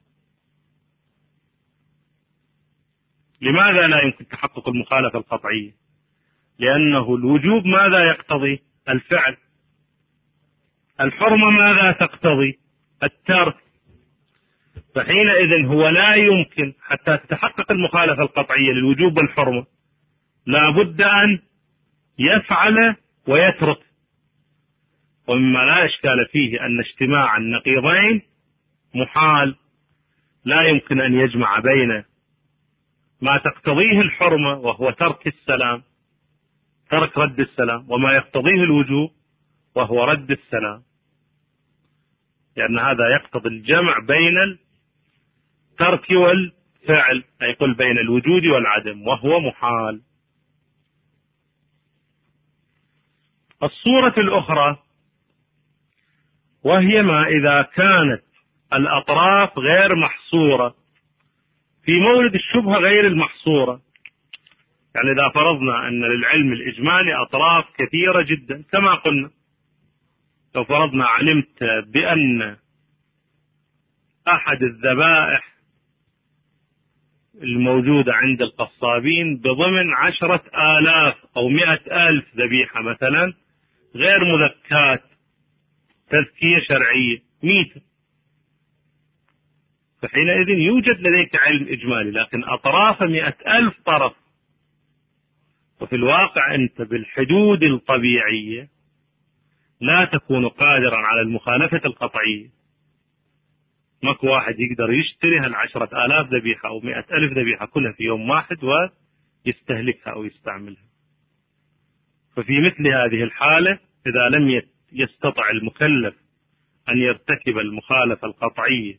لماذا لا يمكن تحقق المخالفة القطعية؟ لأنه الوجوب ماذا يقتضي؟ الفعل. الحرمة ماذا تقتضي؟ الترك. فحينئذ هو لا يمكن حتى تتحقق المخالفة القطعية للوجوب والحرمة لا بد أن يفعل ويترك. ومما لا إشكال فيه أن اجتماع النقيضين محال، لا يمكن أن يجمع بين ما تقتضيه الحرمة وهو ترك السلام، ترك رد السلام، وما يقتضيه الوجوب وهو رد السلام، لأن هذا يقتضي الجمع بين الترك والفعل، أي قل بين الوجود والعدم، وهو محال. الصورة الأخرى وهي ما إذا كانت الأطراف غير محصورة في مورد الشبهة غير المحصورة. يعني إذا فرضنا أن للعلم الإجمالي أطراف كثيرة جدا كما قلنا، لو فرضنا علمت بأن أحد الذبائح الموجودة عند القصابين بضمن عشرة آلاف أو مئة ألف ذبيحة مثلا غير مذكات تذكية شرعية ميتة، فحينئذ يوجد لديك علم إجمالي، لكن أطراف مئة ألف طرف، وفي الواقع أنت بالحدود الطبيعية لا تكون قادرا على المخالفة القطعية. ماكو واحد يقدر يشتري هالعشرة آلاف ذبيحة أو مئة ألف ذبيحة كلها في يوم واحد ويستهلكها أو يستعملها. ففي مثل هذه الحالة إذا لم يستطع المكلف أن يرتكب المخالفة القطعية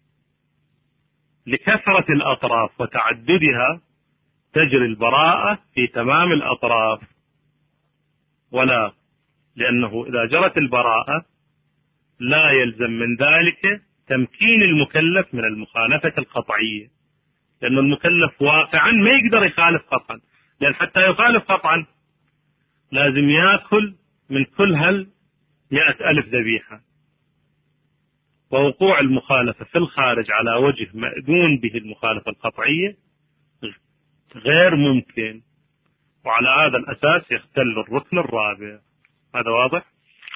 لكثرة الأطراف وتعددها تجري البراءة في تمام الأطراف، ولا لأنه إذا جرت البراءة لا يلزم من ذلك تمكين المكلف من المخالفة القطعية، لأن المكلف واقعا ما يقدر يخالف قطعا، لأن حتى يخالف قطعا لازم يأكل من كل هال مئة ألف ذبيحة، ووقوع المخالفة في الخارج على وجه مأذون به المخالفة القطعية غير ممكن، وعلى هذا الأساس يختل الركن الرابع. هذا واضح؟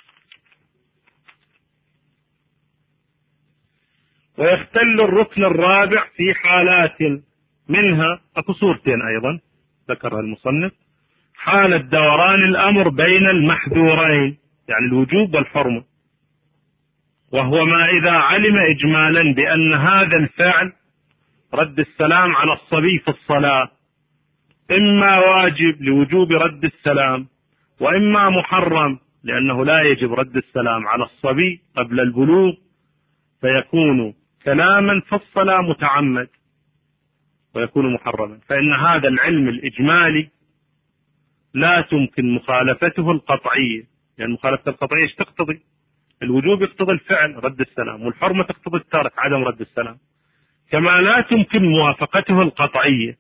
ويختل الركن الرابع في حالات، منها أكو صورتين أيضا ذكرها المصنف: حالة دوران الأمر بين المحذورين يعني الوجوب والحرمة، وهو ما إذا علم إجمالا بأن هذا الفعل رد السلام على الصبي في الصلاة إما واجب لوجوب رد السلام، وإما محرم لأنه لا يجب رد السلام على الصبي قبل البلوغ، فيكون كلاما في الصلاة متعمد ويكون محرما. فإن هذا العلم الإجمالي لا تمكن مخالفته القطعية، لأن يعني مخالفة القطعية ايش تقتضي؟ الوجوب يقتضي الفعل رد السلام، والحرمة تقتضي الترك عدم رد السلام، كما لا تمكن موافقته القطعية.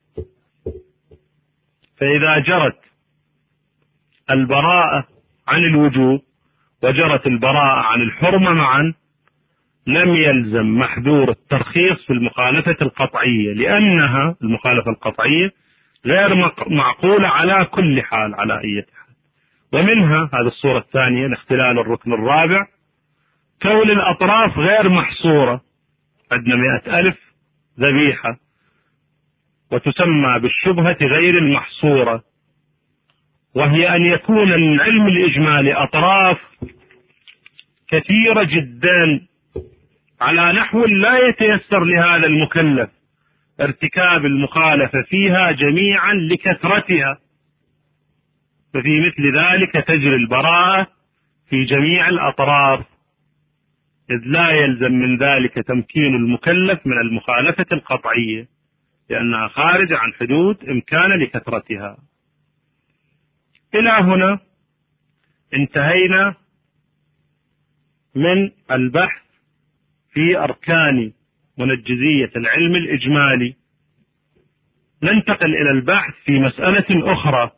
فإذا جرت البراءة عن الوجوب وجرت البراءة عن الحرمة معا، لم يلزم محذور الترخيص في المخالفة القطعية، لأنها المخالفة القطعية غير معقولة على كل حال على أي حال. ومنها هذه الصورة الثانية لاختلال الركن الرابع، كون الأطراف غير محصورة. عندنا مئة ألف ذبيحة وتسمى بالشبهة غير المحصورة، وهي أن يكون العلم الإجمالي أطراف كثيرة جدا على نحو لا يتيسر لهذا المكلف ارتكاب المخالفة فيها جميعا لكثرتها، ففي مثل ذلك تجري البراءة في جميع الأطراف، إذ لا يلزم من ذلك تمكين المكلف من المخالفة القطعية، لأنها خارج عن حدود إمكان لكثرتها. إلى هنا انتهينا من البحث في أركان منجزية العلم الإجمالي. ننتقل إلى البحث في مسألة أخرى،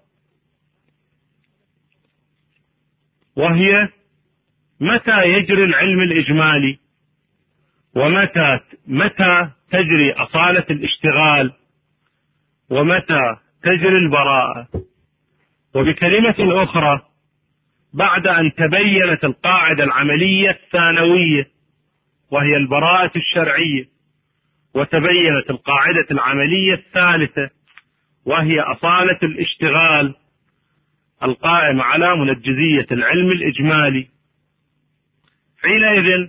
وهي متى يجري العلم الإجمالي، ومتى متى تجري أصالة الاشتغال، ومتى تجري البراءة. وبكلمة أخرى، بعد أن تبينت القاعدة العملية الثانوية وهي البراءة الشرعية، وتبينت القاعدة العملية الثالثة وهي أصالة الاشتغال القائمة على منجزية العلم الإجمالي، حينئذ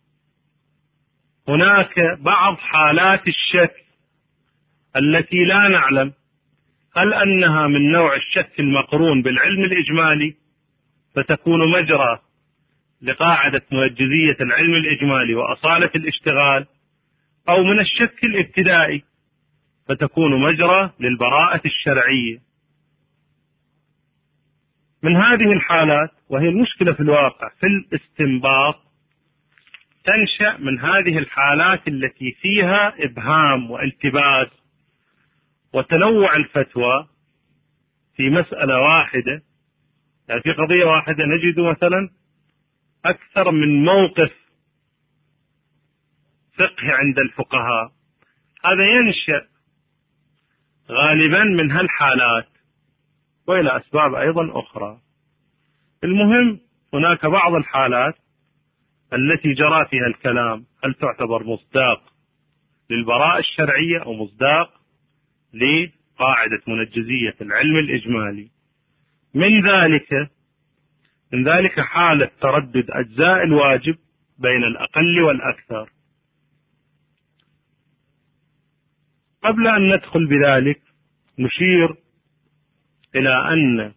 هناك بعض حالات الشك التي لا نعلم هل أنها من نوع الشك المقرون بالعلم الإجمالي فتكون مجرى لقاعدة منجزية العلم الإجمالي وأصالة الاشتغال، أو من الشك الابتدائي فتكون مجرى للبراءة الشرعية. من هذه الحالات، وهي المشكلة في الواقع في الاستنباط، تنشأ من هذه الحالات التي فيها إبهام والتباس وتنوع الفتوى في مسألة واحدة. يعني في قضية واحدة نجد مثلا أكثر من موقف فقه عند الفقهاء، هذا ينشأ غالبا من هالحالات وإلى أسباب أيضا أخرى. المهم هناك بعض الحالات التي جرى فيها الكلام هل تعتبر مصداق للبراءة الشرعية أو مصداق لقاعدة منجزية العلم الإجمالي. من ذلك من ذلك حالة تردد أجزاء الواجب بين الأقل والأكثر. قبل أن ندخل بذلك نشير إلى أن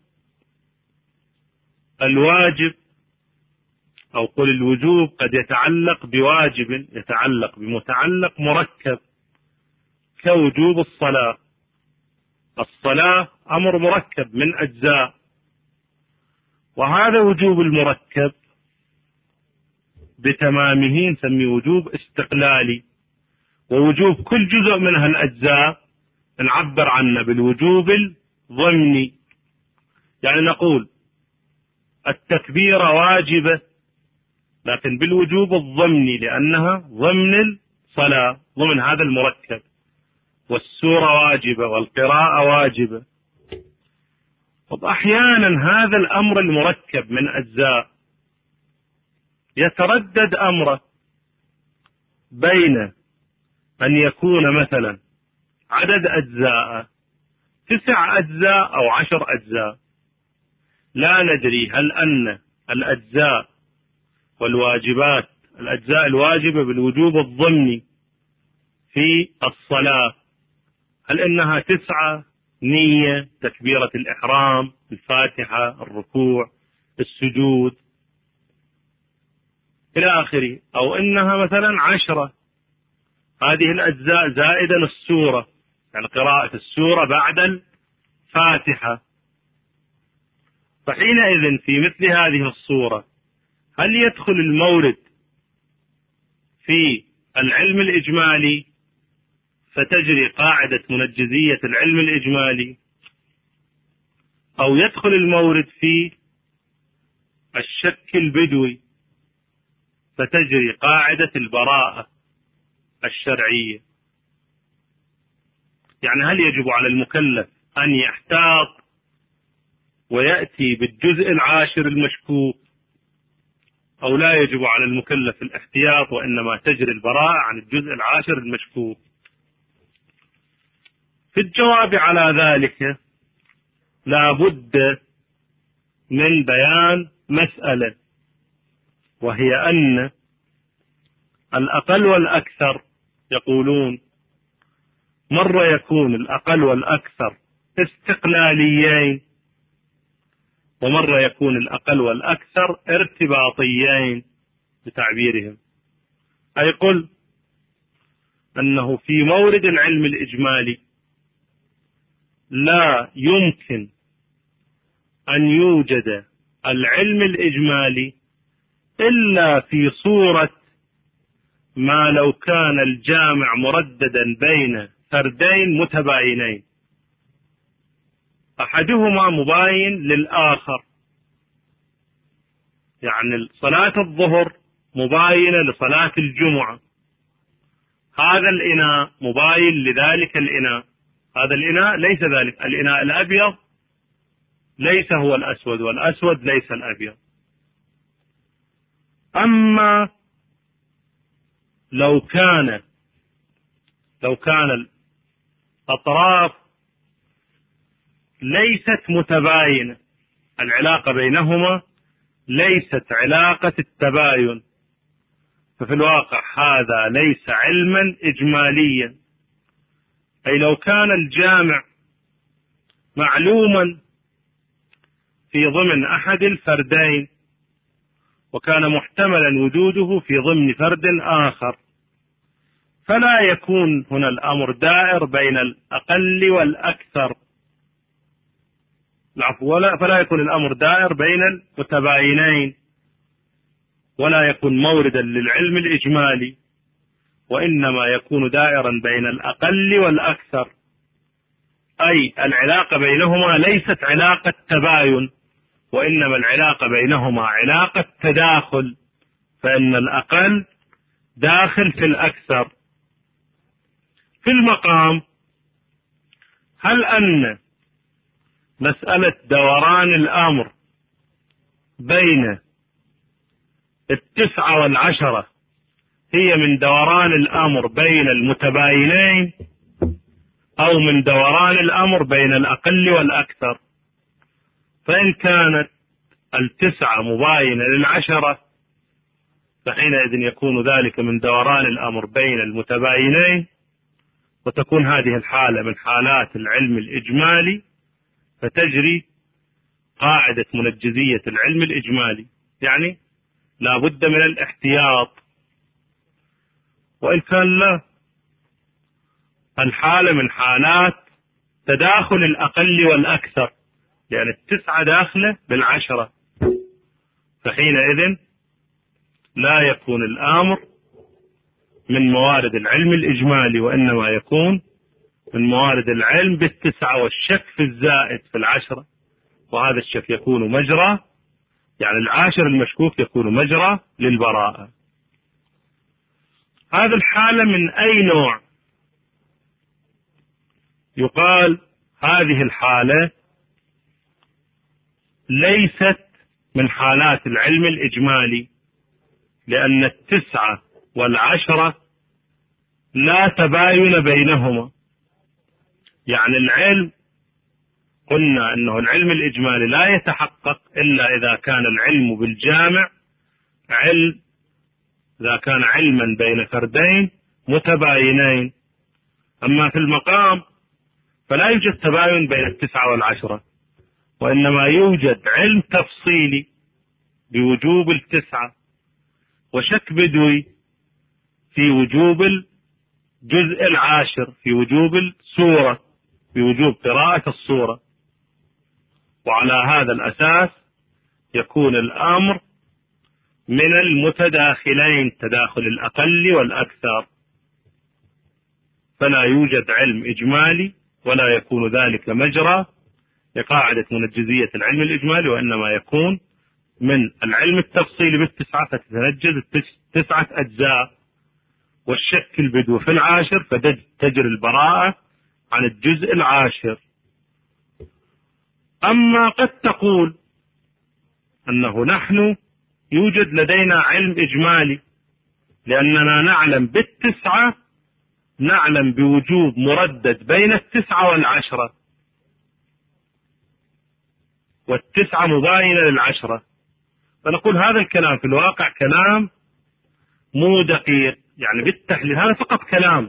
الواجب أو قل الوجوب قد يتعلق بواجب يتعلق بمتعلق مركب كوجوب الصلاة. الصلاة أمر مركب من أجزاء، وهذا وجوب المركب بتمامه نسميه وجوب استقلالي، ووجوب كل جزء من هالأجزاء نعبر عنه بالوجوب الضمني. يعني نقول التكبيرة واجبة لكن بالوجوب الضمني لأنها ضمن الصلاة، ضمن هذا المركب، والسورة واجبة والقراءة واجبة. طب أحيانا هذا الأمر المركب من أجزاء يتردد أمره بين أن يكون مثلا عدد أجزاء تسع أجزاء أو عشر أجزاء، لا ندري هل أن الأجزاء والواجبات الأجزاء الواجبة بالوجوب الضمني في الصلاة هل إنها تسعة نية، تكبيرة الإحرام، الفاتحة، الركوع، السجود إلى آخره، أو إنها مثلا عشرة، هذه الأجزاء زائدا السورة، يعني قراءة السورة بعد الفاتحة. فحينئذ في مثل هذه الصورة هل يدخل المورد في العلم الإجمالي فتجري قاعدة منجزية العلم الإجمالي، أو يدخل المورد في الشك البدوي فتجري قاعدة البراءة الشرعية؟ يعني هل يجب على المكلف أن يحتاط ويأتي بالجزء العاشر المشكوك، أو لا يجب على المكلف الاحتياط وإنما تجري البراءة عن الجزء العاشر المشكوك؟ في الجواب على ذلك لا بد من بيان مسألة، وهي أن الأقل والأكثر يقولون مرة يكون الأقل والأكثر استقلاليين، ومرة يكون الأقل والأكثر ارتباطيين بتعبيرهم. أي قل أنه في مورد العلم الإجمالي لا يمكن أن يوجد العلم الإجمالي إلا في صورة ما لو كان الجامع مرددا بين فردين متباينين، أحدهما مباين للآخر، يعني صلاة الظهر مباينة لصلاة الجمعة، هذا الإناء مباين لذلك الإناء، هذا الإناء ليس ذلك، الإناء الأبيض ليس هو الأسود، والأسود ليس الأبيض. أما لو كان لو كان الأطراف ليست متباينة، العلاقة بينهما ليست علاقة التباين، ففي الواقع هذا ليس علما إجماليا. أي لو كان الجامع معلوما في ضمن أحد الفردين وكان محتملا وجوده في ضمن فرد آخر، فلا يكون هنا الأمر دائر بين الأقل والأكثر، ولا فلا يكون الأمر دائر بين المتباينين، ولا يكون موردا للعلم الإجمالي، وإنما يكون دائرا بين الأقل والأكثر. أي العلاقة بينهما ليست علاقة تباين، وإنما العلاقة بينهما علاقة تداخل، فإن الأقل داخل في الأكثر. في المقام، هل أن مسألة دوران الأمر بين التسعة والعشرة هي من دوران الأمر بين المتباينين، أو من دوران الأمر بين الأقل والأكثر؟ فإن كانت التسعة مباينة للعشرة فحينئذ يكون ذلك من دوران الأمر بين المتباينين، وتكون هذه الحالة من حالات العلم الإجمالي، فتجري قاعدة منجزية العلم الإجمالي، يعني لا بد من الاحتياط. وإن كان لا، الحالة من حالات تداخل الأقل والأكثر، لأن التسعة داخلة بالعشرة، فحينئذ لا يكون الأمر من موارد العلم الإجمالي، وإنما يكون من موارد العلم بالتسعة والشك في الزائد في العشرة، وهذا الشك يكون مجرى، يعني العاشر المشكوك يكون مجرى للبراءة. هذه الحالة من أي نوع؟ يقال هذه الحالة ليست من حالات العلم الإجمالي، لأن التسعة والعشرة لا تباين بينهما، يعني العلم قلنا أنه العلم الإجمالي لا يتحقق إلا إذا كان العلم بالجامع علم، إذا كان علما بين فردين متباينين. أما في المقام فلا يوجد تباين بين التسعة والعشرة، وإنما يوجد علم تفصيلي، بوجوب التسعة، وشك بدوي في وجوب الجزء العاشر، في وجوب السورة، في وجوب قراءة السورة. وعلى هذا الأساس يكون الأمر من المتداخلين، تداخل الأقل والأكثر، فلا يوجد علم إجمالي ولا يكون ذلك مجرى لقاعدة منجزية العلم الإجمالي، وإنما يكون من العلم التفصيلي بالتسعة فتتنجز تسعة أجزاء، والشك البدو في العاشر فتجري البراءة عن الجزء العاشر. أما قد تقول أنه نحن يوجد لدينا علم إجمالي لأننا نعلم بالتسعة، نعلم بوجوب مردد بين التسعة والعشرة، والتسعة مباينة للعشرة، فنقول هذا الكلام في الواقع كلام مو دقيق، يعني بالتحليل هذا فقط كلام،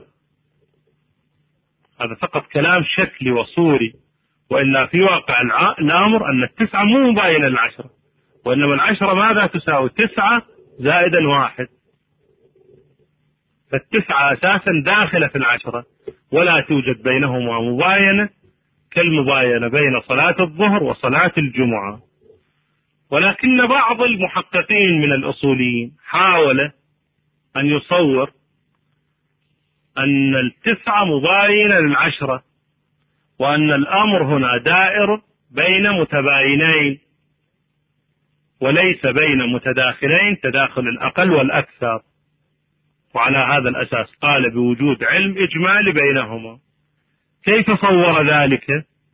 هذا فقط كلام شكلي وصوري، وإلا في واقع الأمر أن التسعة مو مباينة للعشرة، وإنما العشرة ماذا تساوي؟ تسعة زائدا واحد، فالتسعة أساسا داخلة في العشرة ولا توجد بينهما مباينة كالمباينة بين صلاة الظهر وصلاة الجمعة. ولكن بعض المحققين من الأصوليين حاول أن يصور أن التسعة مباينة للعشرة، وأن الأمر هنا دائر بين متباينين وليس بين متداخلين تداخل الأقل والأكثر، وعلى هذا الأساس قال بوجود علم إجمالي بينهما. كيف صور ذلك؟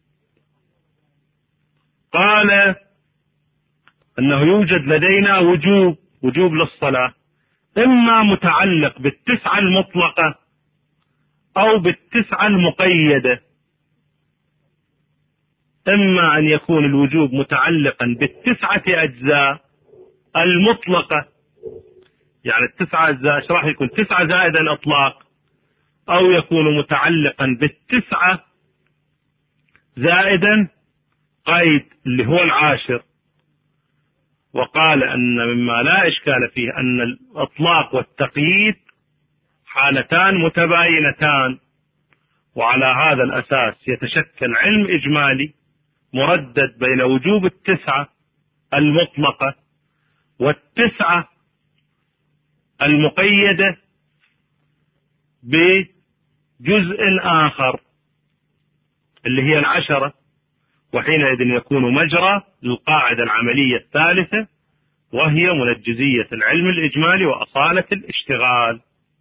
قال أنه يوجد لدينا وجوب وجوب للصلاة، إما متعلق بالتسعة المطلقة أو بالتسعة المقيدة. إما أن يكون الوجوب متعلقا بالتسعة أجزاء المطلقة، يعني التسعة أجزاء ايش راح يكون؟ تسعة زائدا إطلاق، أو يكون متعلقا بالتسعة زائدا قيد اللي هو العاشر. وقال أن مما لا إشكال فيه أن الإطلاق والتقييد حالتان متباينتان، وعلى هذا الأساس يتشكل علم إجمالي مردد بين وجوب التسعة المطلقة والتسعة المقيدة بجزء آخر اللي هي العشرة، وحينئذ يكون مجرى للقاعدة العملية الثالثة وهي منجزية العلم الإجمالي وأصالة الاشتغال.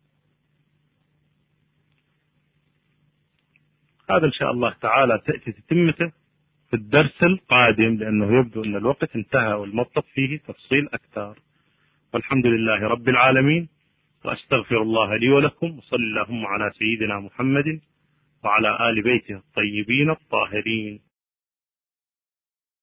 هذا إن شاء الله تعالى تأتي تتمته في الدرس القادم، لأنه يبدو أن الوقت انتهى والمطلب فيه تفصيل أكثر. والحمد لله رب العالمين، وأستغفر الله لي ولكم، وصل اللهم على سيدنا محمد وعلى آل بيته الطيبين الطاهرين.